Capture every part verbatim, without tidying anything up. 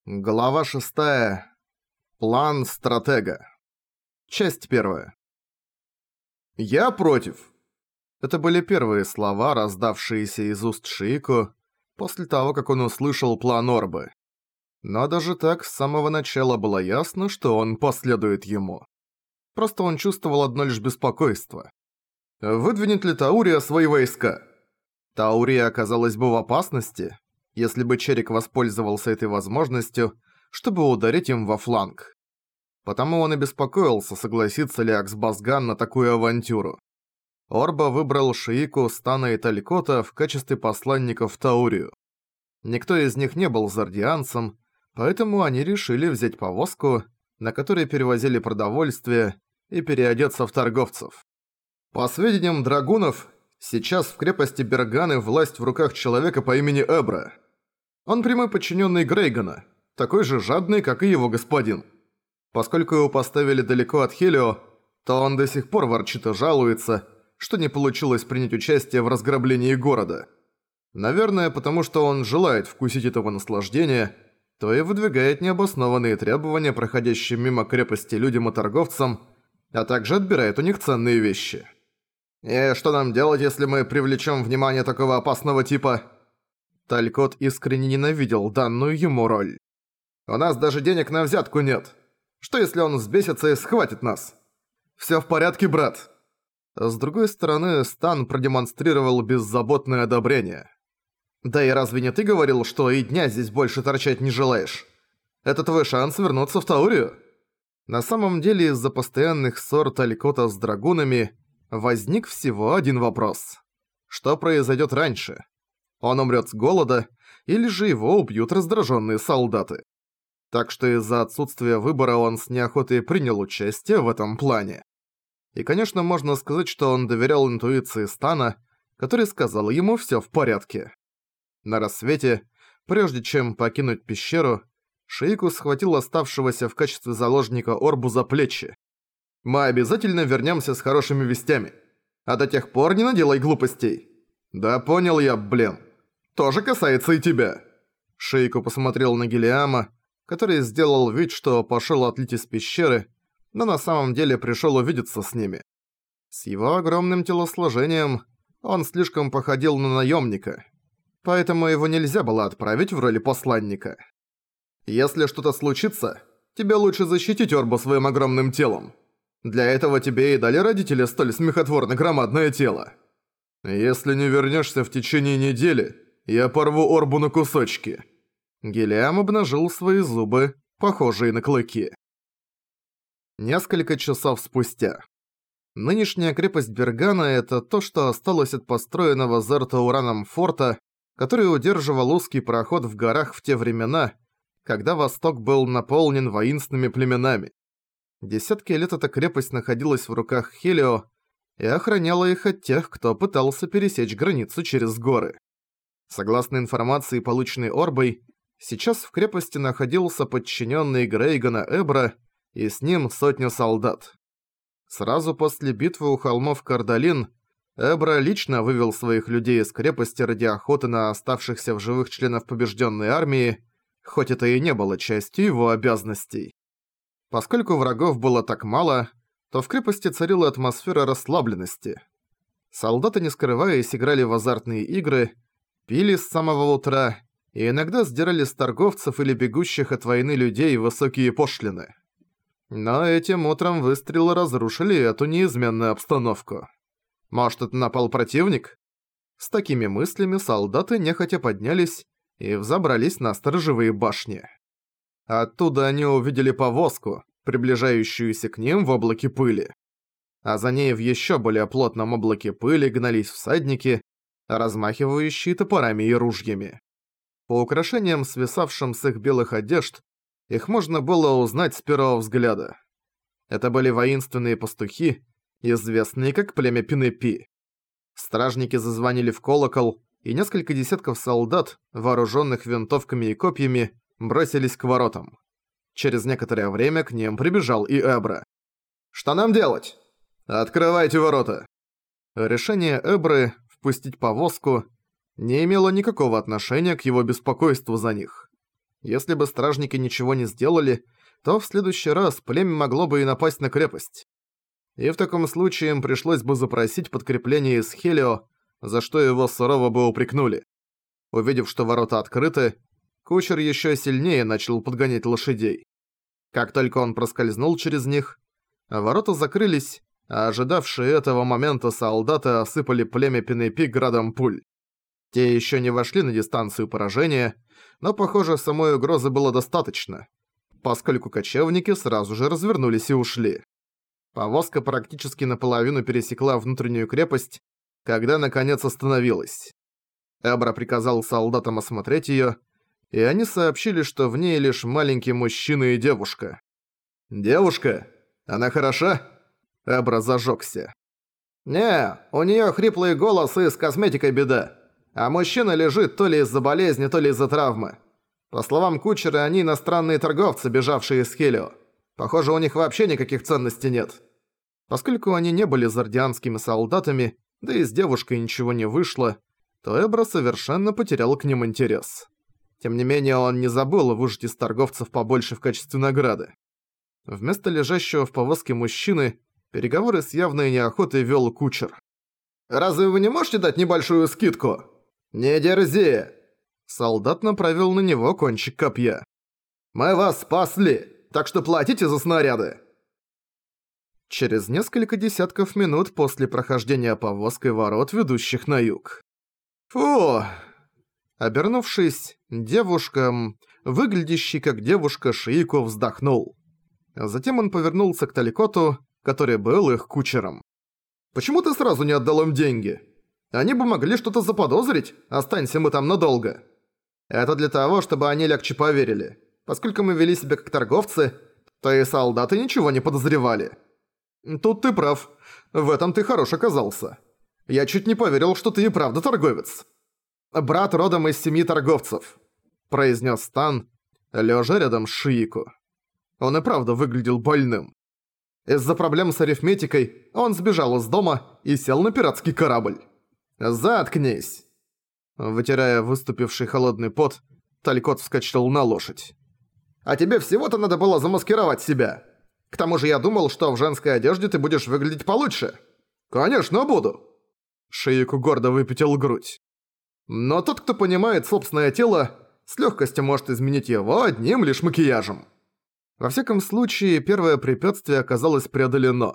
Глава шестая. План стратега. Часть первая. «Я против!» Это были первые слова, раздавшиеся из уст Шиико, после того, как он услышал план Орбы. Но даже так с самого начала было ясно, что он последует ему. Просто он чувствовал одно лишь беспокойство. Выдвинет ли Таурия свои войска? Таурия оказалась бы в опасности, если бы Черик воспользовался этой возможностью, чтобы ударить им во фланг. Потому он и беспокоился, согласится ли Аксбазган на такую авантюру. Орба выбрал Шиику, Стана и Талькота в качестве посланников в Таурию. Никто из них не был зардианцем, поэтому они решили взять повозку, на которой перевозили продовольствие, и переодеться в торговцев. По сведениям драгунов, сейчас в крепости Берганы власть в руках человека по имени Эбра. Он прямой подчиненный Грейгана, такой же жадный, как и его господин. Поскольку его поставили далеко от Хелио, то он до сих пор ворчит и жалуется, что не получилось принять участие в разграблении города. Наверное, потому что он желает вкусить этого наслаждения, то и выдвигает необоснованные требования проходящим мимо крепости людям и торговцам, а также отбирает у них ценные вещи. «И что нам делать, если мы привлечем внимание такого опасного типа?» Талькот искренне ненавидел данную ему роль. «У нас даже денег на взятку нет. Что если он взбесится и схватит нас? Всё в порядке, брат?» С другой стороны, Стан продемонстрировал беззаботное одобрение. «Да и разве не ты говорил, что и дня здесь больше торчать не желаешь? Это твой шанс вернуться в Таурию?» На самом деле, из-за постоянных ссор Талькота с драгунами возник всего один вопрос. Что произойдет раньше? Он умрет с голода, или же его убьют раздраженные солдаты. Так что из-за отсутствия выбора он с неохотой принял участие в этом плане. И, конечно, можно сказать, что он доверял интуиции Стана, который сказал ему «всё в порядке». На рассвете, прежде чем покинуть пещеру, Шиику схватил оставшегося в качестве заложника Орбу за плечи. «Мы обязательно вернёмся с хорошими вестями. А до тех пор не наделай глупостей». «Да понял я, блин. Тоже касается и тебя». Шиику посмотрел на Гелиама, который сделал вид, что пошёл отлить из пещеры, но на самом деле пришёл увидеться с ними. С его огромным телосложением он слишком походил на наёмника, поэтому его нельзя было отправить в роли посланника. «Если что-то случится, тебе лучше защитить Орбу своим огромным телом. Для этого тебе и дали родители столь смехотворно громадное тело. Если не вернешься в течение недели, я порву Орбу на кусочки». Гелиам обнажил свои зубы, похожие на клыки. Несколько часов спустя. Нынешняя крепость Бергана – это то, что осталось от построенного Зертаураном форта, который удерживал узкий проход в горах в те времена, когда Восток был наполнен воинственными племенами. Десятки лет эта крепость находилась в руках Хелио и охраняла их от тех, кто пытался пересечь границу через горы. Согласно информации, полученной Орбой, сейчас в крепости находился подчиненный Грейгана Эбра и с ним сотня солдат. Сразу после битвы у холмов Кардалин Эбра лично вывел своих людей из крепости ради охоты на оставшихся в живых членов побежденной армии, хоть это и не было частью его обязанностей. Поскольку врагов было так мало, то в крепости царила атмосфера расслабленности. Солдаты, не скрываясь, играли в азартные игры, пили с самого утра и иногда сдирали с торговцев или бегущих от войны людей высокие пошлины. Но этим утром выстрелы разрушили эту неизменную обстановку. Может, это напал противник? С такими мыслями солдаты нехотя поднялись и взобрались на сторожевые башни. Оттуда они увидели повозку, приближающуюся к ним в облаке пыли. А за ней в еще более плотном облаке пыли гнались всадники, размахивающие топорами и ружьями. По украшениям, свисавшим с их белых одежд, их можно было узнать с первого взгляда. Это были воинственные пастухи, известные как племя Пинепи. Стражники зазвонили в колокол, и несколько десятков солдат, вооруженных винтовками и копьями, бросились к воротам. Через некоторое время к ним прибежал и Эбра. «Что нам делать?» «Открывайте ворота!» Решение Эбры впустить повозку не имело никакого отношения к его беспокойству за них. Если бы стражники ничего не сделали, то в следующий раз племя могло бы и напасть на крепость. И в таком случае им пришлось бы запросить подкрепление из Хелио, за что его сурово бы упрекнули. Увидев, что ворота открыты, кучер еще сильнее начал подгонять лошадей. Как только он проскользнул через них, ворота закрылись, а ожидавшие этого момента солдаты осыпали племя Пенепи градом пуль. Те еще не вошли на дистанцию поражения, но, похоже, самой угрозы было достаточно, поскольку кочевники сразу же развернулись и ушли. Повозка практически наполовину пересекла внутреннюю крепость, когда наконец остановилась. Эбра приказал солдатам осмотреть её, и они сообщили, что в ней лишь маленький мужчина и девушка. «Девушка? Она хороша?» Эбра зажёгся. «Не, у неё хриплый голос и с косметикой беда. А мужчина лежит то ли из-за болезни, то ли из-за травмы. По словам кучера, они иностранные торговцы, бежавшие из Хелио. Похоже, у них вообще никаких ценностей нет». Поскольку они не были зардианскими солдатами, да и с девушкой ничего не вышло, то Эбра совершенно потерял к ним интерес. Тем не менее, он не забыл выжать из торговцев побольше в качестве награды. Вместо лежащего в повозке мужчины, переговоры с явной неохотой вел кучер. «Разве вы не можете дать небольшую скидку?» «Не дерзи!» Солдат направил на него кончик копья. «Мы вас спасли, так что платите за снаряды!» Через несколько десятков минут после прохождения повозкой ворот, ведущих на юг. «Фу!» Обернувшись, девушка, выглядящий как девушка Шиико, вздохнул. Затем он повернулся к Таликоту, который был их кучером. «Почему ты сразу не отдал им деньги? Они бы могли что-то заподозрить, останься мы там надолго. Это для того, чтобы они легче поверили. Поскольку мы вели себя как торговцы, то и солдаты ничего не подозревали». «Тут ты прав. В этом ты хорош оказался. Я чуть не поверил, что ты и правда торговец». «Брат родом из семьи торговцев», – произнес Стан, лежа рядом с Шиико. Он и правда выглядел больным. Из-за проблем с арифметикой он сбежал из дома и сел на пиратский корабль. «Заткнись!» Вытирая выступивший холодный пот, Талькот вскочил на лошадь. «А тебе всего-то надо было замаскировать себя. К тому же я думал, что в женской одежде ты будешь выглядеть получше». «Конечно буду!» Шиико гордо выпятил грудь. «Но тот, кто понимает собственное тело, с легкостью может изменить его одним лишь макияжем». Во всяком случае, первое препятствие оказалось преодолено.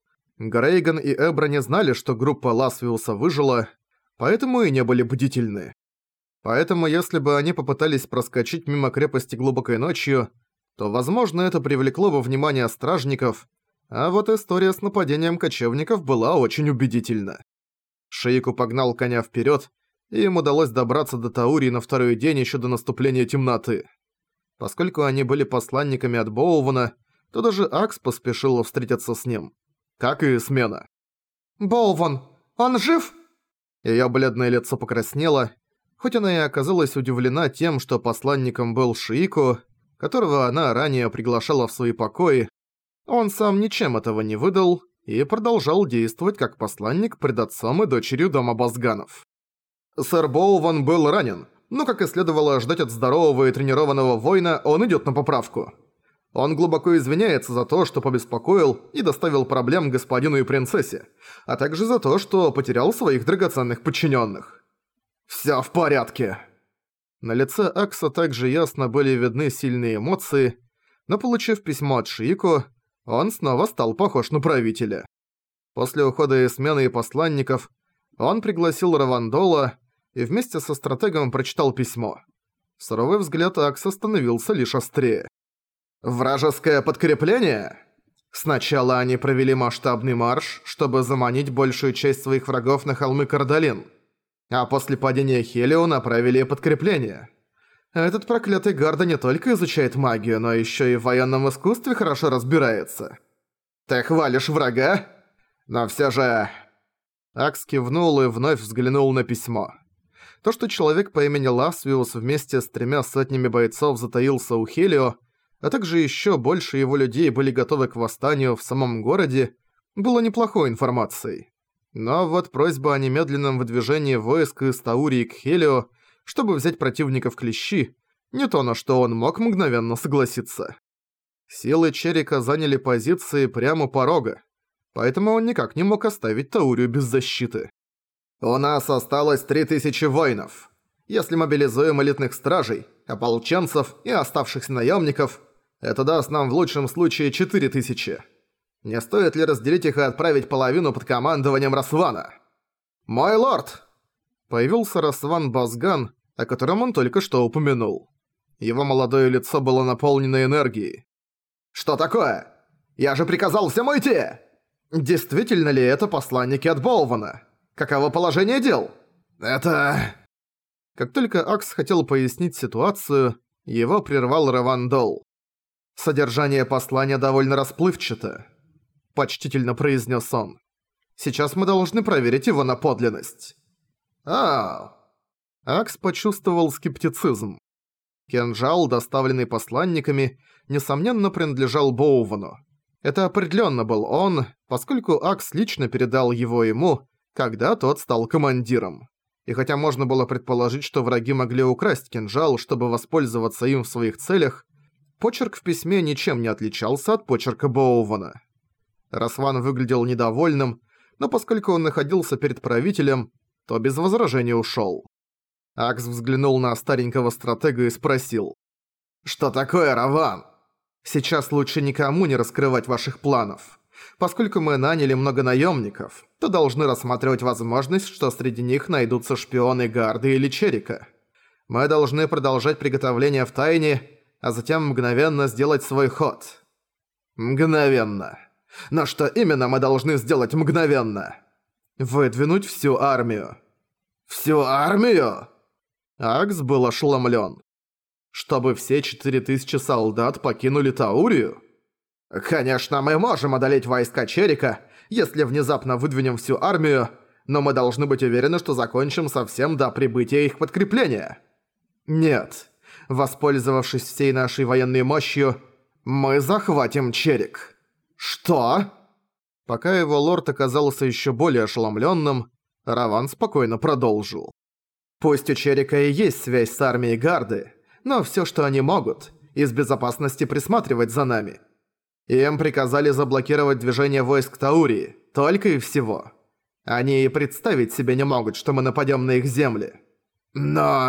Грейган и Эбра не знали, что группа Ласвиуса выжила, поэтому и не были бдительны. Поэтому если бы они попытались проскочить мимо крепости глубокой ночью, то, возможно, это привлекло бы внимание стражников, а вот история с нападением кочевников была очень убедительна. Шиику погнал коня вперед, и им удалось добраться до Таурии на второй день еще до наступления темноты. Поскольку они были посланниками от Боувана, то даже Акс поспешила встретиться с ним. Как и смена. «Боуван, он жив?» Её бледное лицо покраснело, хоть она и оказалась удивлена тем, что посланником был Шиико, которого она ранее приглашала в свои покои. Он сам ничем этого не выдал и продолжал действовать как посланник пред отцом и дочерью дома Базганов. «Сэр Боуван был ранен, но, как и следовало ожидать от здорового и тренированного воина, он идёт на поправку. Он глубоко извиняется за то, что побеспокоил и доставил проблем господину и принцессе, а также за то, что потерял своих драгоценных подчиненных. Всё в порядке». На лице Акса также ясно были видны сильные эмоции, но, получив письмо от Шиико, он снова стал похож на правителя. После ухода и смены посланников, он пригласил Равандола и вместе со стратегом прочитал письмо. Суровый взгляд Акса становился лишь острее. «Вражеское подкрепление? Сначала они провели масштабный марш, чтобы заманить большую часть своих врагов на холмы Кардалин, а после падения Хелио направили подкрепление. Этот проклятый Гарда не только изучает магию, но ещё и в военном искусстве хорошо разбирается. Ты хвалишь врага? Но всё же...» Акс кивнул и вновь взглянул на письмо. То, что человек по имени Ласвиус вместе с тремя сотнями бойцов затаился у Хелио, а также ещё больше его людей были готовы к восстанию в самом городе, было неплохой информацией. Но вот просьба о немедленном выдвижении войск из Таурии к Хелио, чтобы взять противника в клещи, Не то, на что он мог мгновенно согласиться. Силы Черика заняли позиции прямо у порога, поэтому он никак не мог оставить Таурию без защиты. «У нас осталось три тысячи воинов. Если мобилизуем элитных стражей, ополченцев и оставшихся наемников, это даст нам в лучшем случае четыре тысячи. Не стоит ли разделить их и отправить половину под командованием Расвана?» «Мой лорд!» Появился Расван Базган, о котором он только что упомянул. Его молодое лицо было наполнено энергией. «Что такое? Я же приказал всем уйти!» «Действительно ли это посланники от Болвана? Каково положение дел?» «Это...» Как только Акс хотел пояснить ситуацию, его прервал Равандол. «Содержание послания довольно расплывчато», — почтительно произнес он. «Сейчас мы должны проверить его на подлинность». «А...» Акс почувствовал скептицизм. Кинжал, доставленный посланниками, несомненно принадлежал Боувану. Это определенно был он, поскольку Акс лично передал его ему, когда тот стал командиром. И хотя можно было предположить, что враги могли украсть кинжал, чтобы воспользоваться им в своих целях, почерк в письме ничем не отличался от почерка Боувана. Расван выглядел недовольным, но поскольку он находился перед правителем, то без возражений ушёл. Акс взглянул на старенького стратега и спросил: «Что такое, Раван? Сейчас лучше никому не раскрывать ваших планов. Поскольку мы наняли много наемников, то должны рассматривать возможность, что среди них найдутся шпионы Гарды или Черика. Мы должны продолжать приготовление в тайне, а затем мгновенно сделать свой ход». «Мгновенно. Но что именно мы должны сделать мгновенно?» «Выдвинуть всю армию». «Всю армию?» Акс был ошеломлен. «Чтобы все четыре тысячи солдат покинули Таурию?» «Конечно, мы можем одолеть войска Черика, если внезапно выдвинем всю армию, но мы должны быть уверены, что закончим совсем до прибытия их подкрепления». «Нет. Воспользовавшись всей нашей военной мощью, мы захватим Черик». «Что?» Пока его лорд оказался еще более ошеломленным, Раван спокойно продолжил. «Пусть у Черика и есть связь с армией Гарды, но все, что они могут, из безопасности присматривать за нами. Им приказали заблокировать движение войск Таурии, только и всего. Они и представить себе не могут, что мы нападем на их земли. Но...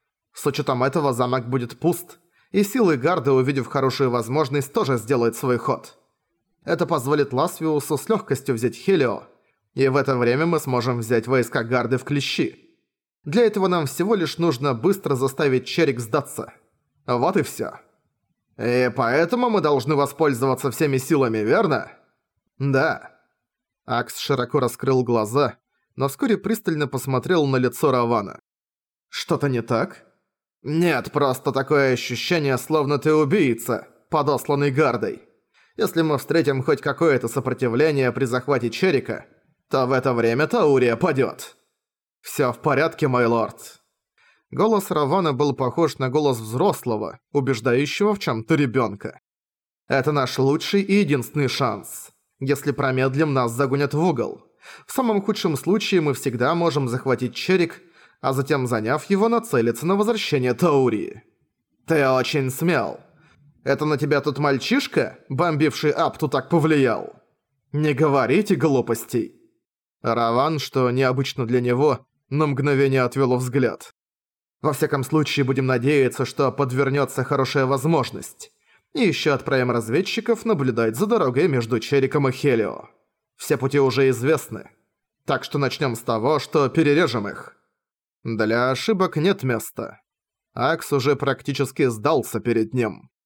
С учетом этого замок будет пуст, и силы Гарды, увидев хорошую возможность, тоже сделают свой ход. Это позволит Ласвиусу с легкостью взять Хелио, и в это время мы сможем взять войска Гарды в клещи. Для этого нам всего лишь нужно быстро заставить Черик сдаться. Вот и всё. И поэтому мы должны воспользоваться всеми силами, верно? Да. Акс широко раскрыл глаза, но вскоре пристально посмотрел на лицо Равана. Что-то не так? Нет, просто такое ощущение, словно ты убийца, подосланный Гардой. Если мы встретим хоть какое-то сопротивление при захвате Черика, то в это время Таурия падёт. «Всё в порядке, мой лорд». Голос Равана был похож на голос взрослого, убеждающего в чём-то ребёнка. «Это наш лучший и единственный шанс. Если промедлим, нас загонят в угол. В самом худшем случае мы всегда можем захватить Черик, а затем, заняв его, нацелиться на возвращение Таурии. Ты очень смел. Это на тебя тут мальчишка, бомбивший Апту, так повлиял? Не говорите глупостей». Раван, что необычно для него, на мгновение отвёл взгляд. «Во всяком случае, будем надеяться, что подвернётся хорошая возможность. И ещё отправим разведчиков наблюдать за дорогой между Чериком и Хелио. Все пути уже известны. Так что начнём с того, что перережем их». Для ошибок нет места. Акс уже практически сдался перед ним.